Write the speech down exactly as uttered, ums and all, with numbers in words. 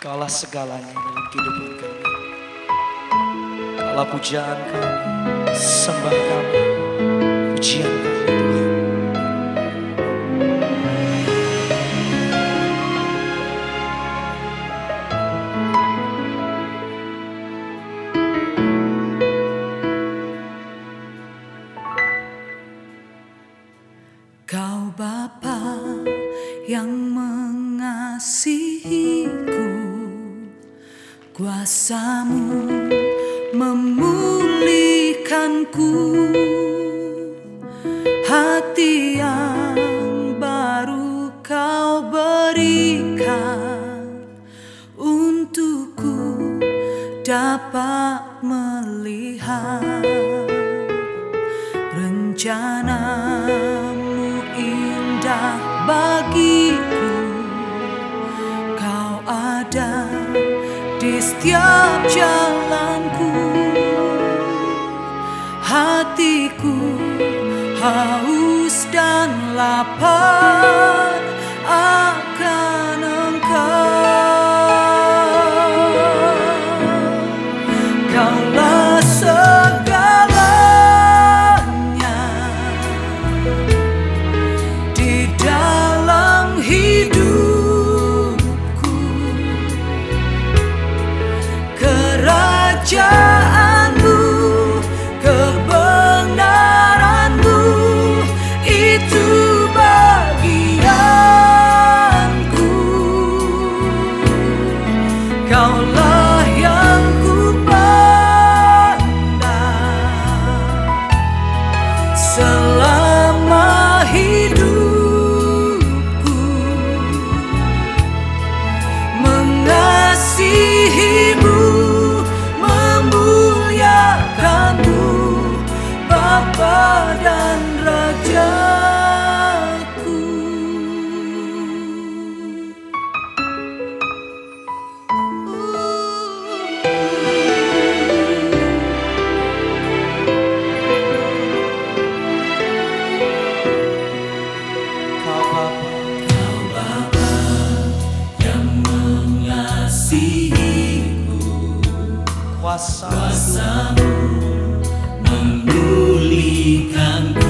Kaulah segalanya dalam kehidupan kami. Kaulah pujaan kami, sembah kami, pujian kami Tuhan. Kau Bapa yang mengasihiku, kuasa-Mu memulihkanku, hati yang baru Kau berikan untukku dapat melihat rencana-Mu indah bagiku. Kau ada di setiap jalanku, hatiku haus dan lapar akan Engkau. Kaulah segalanya di dalam hidupku, kerajaan-Mu, kebenaran-Mu, itu bagianku. Kaulah yang ku pandang selama hidupku, mengasihi-Mu, memuliakan-Mu, Bapa dan Rajaku. Kau Bapa, Kau Bapa yang mengasihiku, kuasa kuasa-Mu memulihkanku,